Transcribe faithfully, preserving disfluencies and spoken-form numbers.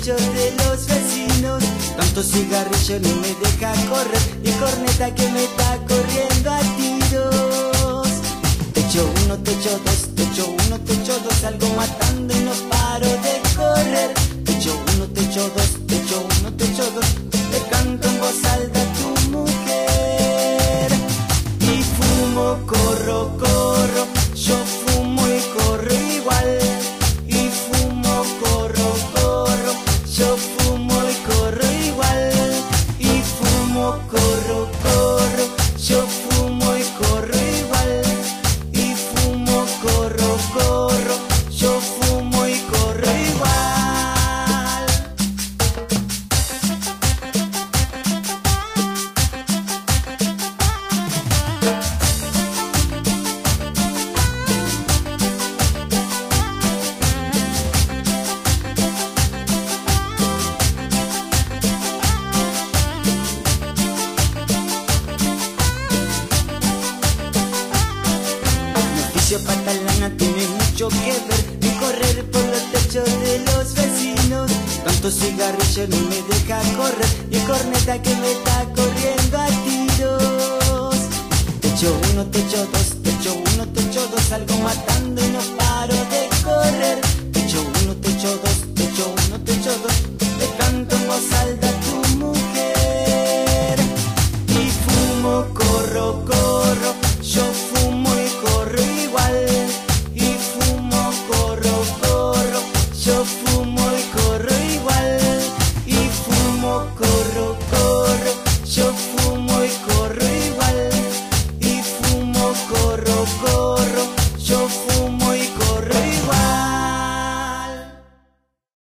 techos de los vecinos. Tanto cigarrillo no me deja correr, y corneta que me está corriendo a tiros. Techo uno, techo dos, techo uno, techo dos, salgo matando y no paro de correr. Techo uno, techo dos, techo uno, techo dos, le canto en voz alta a tu mujer. Y fumo, corro, corro, yo fumo y corro igual. Y fumo, corro, corro, yo fumo y corro igual. Y fumo, corro, corro, yo fumo y corro igual. Y fumo, corro, corro, yo fumo y corro igual. Patalana tiene mucho que ver en correr por los techos de los vecinos. Tanto cigarrillo no me deja correr, y corneta que me está corriendo a tiros. Techo uno, techo dos, techo uno, techo dos, salgo matando